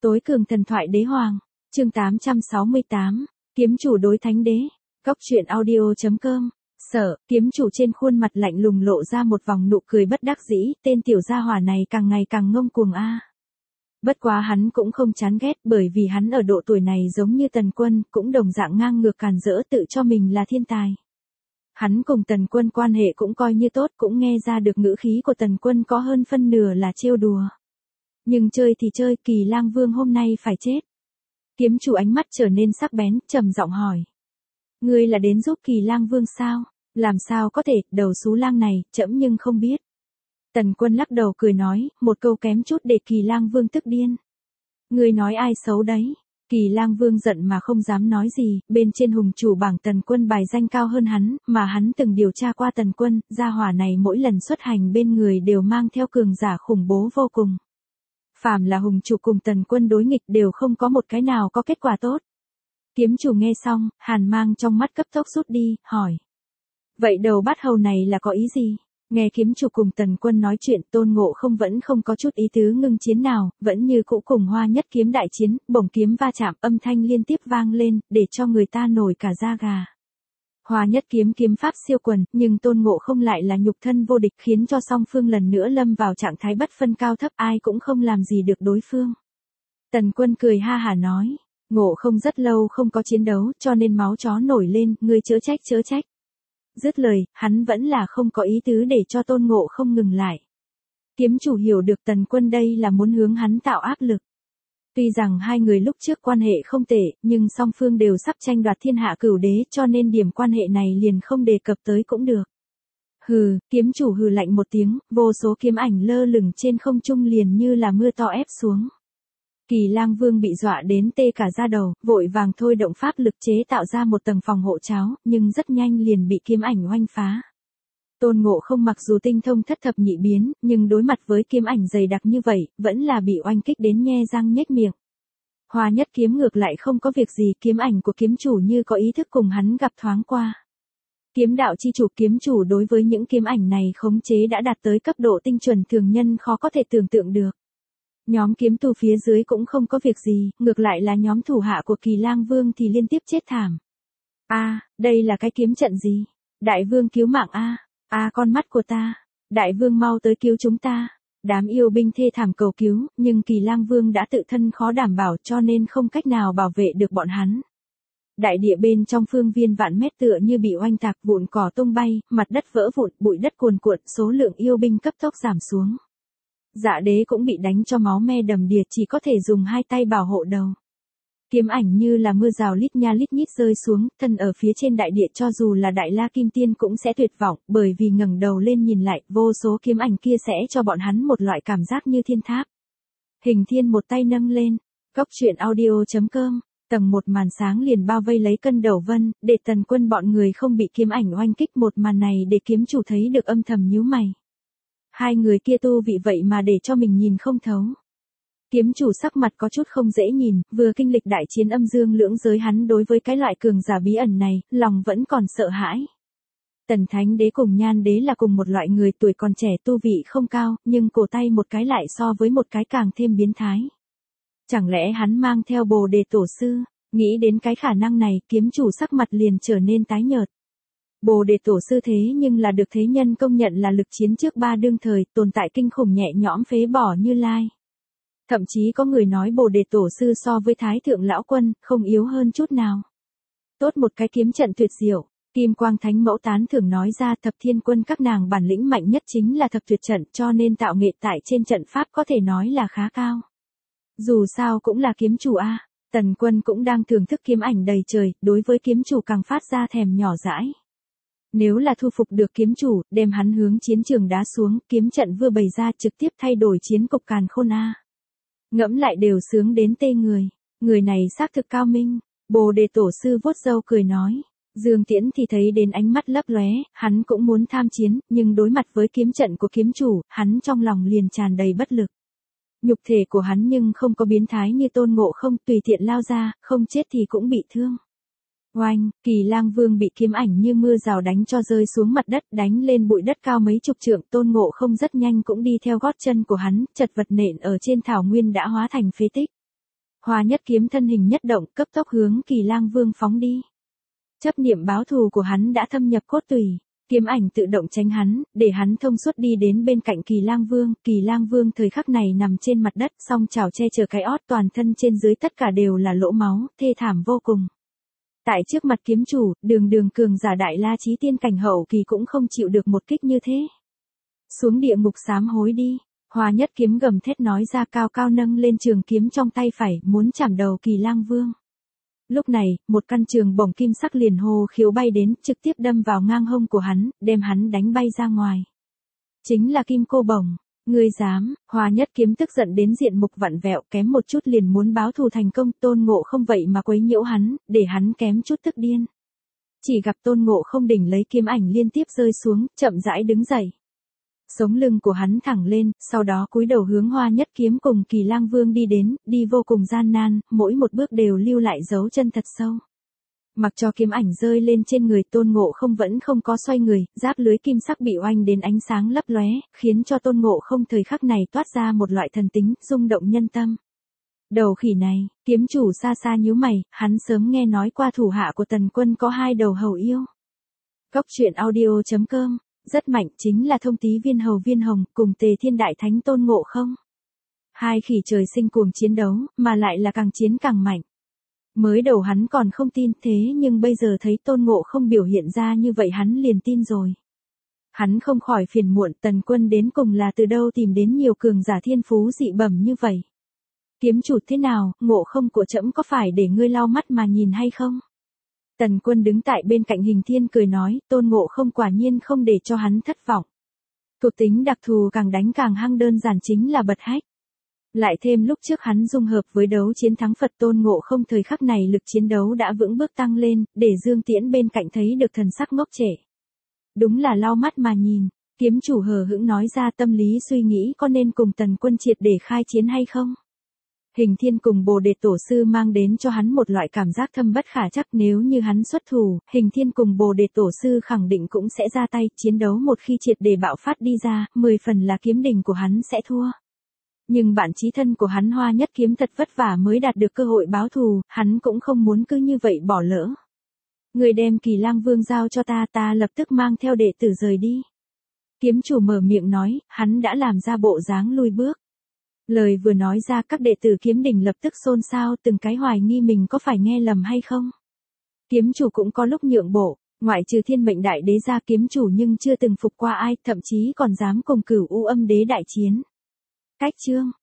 Tối cường thần thoại đế hoàng, chương 868, kiếm chủ đối thánh đế, Cốc truyện audio.com. Sở, kiếm chủ trên khuôn mặt lạnh lùng lộ ra một vòng nụ cười bất đắc dĩ, tên tiểu gia hỏa này càng ngày càng ngông cuồng a. Bất quá hắn cũng không chán ghét, bởi vì hắn ở độ tuổi này giống như Tần Quân, cũng đồng dạng ngang ngược càn rỡ tự cho mình là thiên tài. Hắn cùng Tần Quân quan hệ cũng coi như tốt, cũng nghe ra được ngữ khí của Tần Quân có hơn phân nửa là trêu đùa. Nhưng chơi thì chơi, Kỳ Lang Vương hôm nay phải chết. Kiếm chủ ánh mắt trở nên sắc bén, trầm giọng hỏi. Ngươi là đến giúp Kỳ Lang Vương sao? Làm sao có thể, đầu xú lang này, trẫm nhưng không biết. Tần Quân lắc đầu cười nói, một câu kém chút để Kỳ Lang Vương tức điên. Ngươi nói ai xấu đấy? Kỳ Lang Vương giận mà không dám nói gì, bên trên hùng chủ bảng Tần Quân bài danh cao hơn hắn, mà hắn từng điều tra qua Tần Quân, gia hỏa này mỗi lần xuất hành bên người đều mang theo cường giả khủng bố vô cùng. Phàm là hùng chủ cùng Tần Quân đối nghịch đều không có một cái nào có kết quả tốt. Kiếm chủ nghe xong, hàn mang trong mắt cấp tốc rút đi, hỏi. Vậy đầu bát hầu này là có ý gì? Nghe kiếm chủ cùng Tần Quân nói chuyện, Tôn Ngộ Không vẫn không có chút ý tứ ngưng chiến nào, vẫn như cũ cùng Hoa Nhất Kiếm đại chiến, bổng kiếm va chạm, âm thanh liên tiếp vang lên, để cho người ta nổi cả da gà. Hoa Nhất Kiếm kiếm pháp siêu quần, nhưng Tôn Ngộ Không lại là nhục thân vô địch, khiến cho song phương lần nữa lâm vào trạng thái bất phân cao thấp, ai cũng không làm gì được đối phương. Tần Quân cười ha hả nói, Ngộ Không rất lâu không có chiến đấu, cho nên máu chó nổi lên, ngươi chớ trách chớ trách. Dứt lời, hắn vẫn là không có ý tứ để cho Tôn Ngộ Không ngừng lại. Kiếm chủ hiểu được Tần Quân đây là muốn hướng hắn tạo áp lực. Tuy rằng hai người lúc trước quan hệ không tệ, nhưng song phương đều sắp tranh đoạt thiên hạ cửu đế, cho nên điểm quan hệ này liền không đề cập tới cũng được. Hừ, kiếm chủ hừ lạnh một tiếng, vô số kiếm ảnh lơ lửng trên không trung liền như là mưa to ép xuống. Kỳ Lang Vương bị dọa đến tê cả da đầu, vội vàng thôi động pháp lực chế tạo ra một tầng phòng hộ cháo, nhưng rất nhanh liền bị kiếm ảnh oanh phá. Tôn Ngộ Không mặc dù tinh thông thất thập nhị biến, nhưng đối mặt với kiếm ảnh dày đặc như vậy, vẫn là bị oanh kích đến nhe răng nhếch miệng. Hoa Nhất Kiếm ngược lại không có việc gì, kiếm ảnh của kiếm chủ như có ý thức cùng hắn gặp thoáng qua. Kiếm đạo chi chủ kiếm chủ đối với những kiếm ảnh này khống chế đã đạt tới cấp độ tinh chuẩn thường nhân khó có thể tưởng tượng được. Nhóm kiếm tu phía dưới cũng không có việc gì, ngược lại là nhóm thủ hạ của Kỳ Lang Vương thì liên tiếp chết thảm. Đây là cái kiếm trận gì? Đại vương cứu mạng con mắt của ta. Đại vương mau tới cứu chúng ta. Đám yêu binh thê thảm cầu cứu, nhưng Kỳ Lang Vương đã tự thân khó đảm bảo cho nên không cách nào bảo vệ được bọn hắn. Đại địa bên trong phương viên vạn mét tựa như bị oanh tạc, vụn cỏ tung bay, mặt đất vỡ vụn, bụi đất cuồn cuộn, số lượng yêu binh cấp tốc giảm xuống. Dạ đế cũng bị đánh cho máu me đầm đìa, chỉ có thể dùng hai tay bảo hộ đầu. Kiếm ảnh như là mưa rào lít nha lít nhít rơi xuống, thân ở phía trên đại địa cho dù là Đại La Kim Tiên cũng sẽ tuyệt vọng, bởi vì ngẩng đầu lên nhìn lại, vô số kiếm ảnh kia sẽ cho bọn hắn một loại cảm giác như thiên tháp. Hình Thiên một tay nâng lên, Cốc truyện audio.com, tầng một màn sáng liền bao vây lấy Cân Đầu Vân, để Tần Quân bọn người không bị kiếm ảnh oanh kích, một màn này để kiếm chủ thấy được âm thầm nhíu mày. Hai người kia tu vị vậy mà để cho mình nhìn không thấu. Kiếm chủ sắc mặt có chút không dễ nhìn, vừa kinh lịch đại chiến âm dương lưỡng giới, hắn đối với cái loại cường giả bí ẩn này, lòng vẫn còn sợ hãi. Tần Thánh Đế cùng Nhan Đế là cùng một loại người, tuổi còn trẻ tu vị không cao, nhưng cổ tay một cái lại so với một cái càng thêm biến thái. Chẳng lẽ hắn mang theo Bồ Đề Tổ Sư? Nghĩ đến cái khả năng này, kiếm chủ sắc mặt liền trở nên tái nhợt. Bồ Đề Tổ Sư thế nhưng là được thế nhân công nhận là lực chiến trước ba đương thời, tồn tại kinh khủng nhẹ nhõm phế bỏ Như Lai. Thậm chí có người nói Bồ Đề Tổ Sư so với Thái Thượng Lão Quân, không yếu hơn chút nào. Tốt một cái kiếm trận tuyệt diệu, Kim Quang Thánh Mẫu tán thưởng nói ra, Thập Thiên Quân các nàng bản lĩnh mạnh nhất chính là thập tuyệt trận, cho nên tạo nghệ tại trên trận pháp có thể nói là khá cao. Dù sao cũng là kiếm chủ Tần Quân cũng đang thưởng thức kiếm ảnh đầy trời, đối với kiếm chủ càng phát ra thèm nhỏ dãi. Nếu là thu phục được kiếm chủ, đem hắn hướng chiến trường đá xuống, kiếm trận vừa bày ra trực tiếp thay đổi chiến cục càn khôn Ngẫm lại đều sướng đến tê người. Người này xác thực cao minh. Bồ Đề Tổ Sư vuốt râu cười nói. Dương Tiễn thì thấy đến ánh mắt lấp lóe, hắn cũng muốn tham chiến, nhưng đối mặt với kiếm trận của kiếm chủ, hắn trong lòng liền tràn đầy bất lực. Nhục thể của hắn nhưng không có biến thái như Tôn Ngộ Không, tùy tiện lao ra, không chết thì cũng bị thương. Oanh, Kỳ Lang Vương bị kiếm ảnh như mưa rào đánh cho rơi xuống mặt đất, đánh lên bụi đất cao mấy chục trượng, Tôn Ngộ Không rất nhanh cũng đi theo gót chân của hắn, chật vật nện ở trên thảo nguyên đã hóa thành phế tích. Hoa Nhất Kiếm thân hình nhất động, cấp tốc hướng Kỳ Lang Vương phóng đi. Chấp niệm báo thù của hắn đã thâm nhập cốt tủy, kiếm ảnh tự động tránh hắn, để hắn thông suốt đi đến bên cạnh Kỳ Lang Vương. Kỳ Lang Vương thời khắc này nằm trên mặt đất, song chảo che chở cái ót, toàn thân trên dưới tất cả đều là lỗ máu, thê thảm vô cùng. Tại trước mặt kiếm chủ, đường cường giả đại la chí tiên cảnh hậu kỳ cũng không chịu được một kích như thế. Xuống địa ngục sám hối đi. Hoa Nhất Kiếm gầm thét nói ra, cao cao nâng lên trường kiếm trong tay phải, muốn chảm đầu Kỳ Lang Vương. Lúc này, một căn trường bổng kim sắc liền hô khiếu bay đến, trực tiếp đâm vào ngang hông của hắn, đem hắn đánh bay ra ngoài. Chính là kim cô bổng. Ngươi dám? Hoa Nhất Kiếm tức giận đến diện mục vặn vẹo, kém một chút liền muốn báo thù thành công. Tôn Ngộ Không vậy mà quấy nhiễu hắn, để hắn kém chút tức điên. Chỉ gặp Tôn Ngộ Không đỉnh lấy kiếm ảnh liên tiếp rơi xuống, chậm rãi đứng dậy. Sống lưng của hắn thẳng lên, sau đó cúi đầu hướng Hoa Nhất Kiếm cùng Kỳ Lang Vương đi đến, đi vô cùng gian nan, mỗi một bước đều lưu lại dấu chân thật sâu. Mặc cho kiếm ảnh rơi lên trên người, Tôn Ngộ Không vẫn không có xoay người, giáp lưới kim sắc bị oanh đến ánh sáng lấp lóe, khiến cho Tôn Ngộ Không thời khắc này toát ra một loại thần tính, rung động nhân tâm. Đầu khỉ này, kiếm chủ xa xa nhíu mày, hắn sớm nghe nói qua thủ hạ của Tần Quân có 2 đầu hầu yêu. Góc truyện audio.com, rất mạnh, chính là Thông Tý Viên Hồng cùng Tề Thiên Đại Thánh Tôn Ngộ Không. 2 khỉ trời sinh cuồng chiến đấu, mà lại là càng chiến càng mạnh. Mới đầu hắn còn không tin, thế nhưng bây giờ thấy Tôn Ngộ Không biểu hiện ra như vậy hắn liền tin rồi. Hắn không khỏi phiền muộn, Tần Quân đến cùng là từ đâu tìm đến nhiều cường giả thiên phú dị bẩm như vậy. Kiếm chủ thế nào, Ngộ Không của trẫm có phải để ngươi lau mắt mà nhìn hay không? Tần Quân đứng tại bên cạnh Hình Thiên cười nói, Tôn Ngộ Không quả nhiên không để cho hắn thất vọng. Thuộc tính đặc thù càng đánh càng hăng, đơn giản chính là bật hách. Lại thêm lúc trước hắn dung hợp với đấu chiến thắng Phật, Tôn Ngộ Không thời khắc này lực chiến đấu đã vững bước tăng lên, để Dương Tiễn bên cạnh thấy được thần sắc ngốc trệ. Đúng là lau mắt mà nhìn, kiếm chủ hờ hững nói ra, tâm lý suy nghĩ có nên cùng Tần Quân triệt để khai chiến hay không. Hình Thiên cùng Bồ Đề Tổ Sư mang đến cho hắn một loại cảm giác thâm bất khả trắc, nếu như hắn xuất thủ, Hình Thiên cùng Bồ Đề Tổ Sư khẳng định cũng sẽ ra tay, chiến đấu một khi triệt để bạo phát đi ra, 10 phần là kiếm đỉnh của hắn sẽ thua. Nhưng bạn chí thân của hắn Hoa Nhất Kiếm thật vất vả mới đạt được cơ hội báo thù, hắn cũng không muốn cứ như vậy bỏ lỡ. Người đem Kỳ Lang Vương giao cho ta, ta lập tức mang theo đệ tử rời đi. Kiếm chủ mở miệng nói, hắn đã làm ra bộ dáng lui bước. Lời vừa nói ra, các đệ tử kiếm đỉnh lập tức xôn xao, từng cái hoài nghi mình có phải nghe lầm hay không. Kiếm chủ cũng có lúc nhượng bộ, ngoại trừ Thiên Mệnh Đại Đế ra, kiếm chủ nhưng chưa từng phục qua ai, thậm chí còn dám cùng Cửu U Âm Đế đại chiến. Cách chương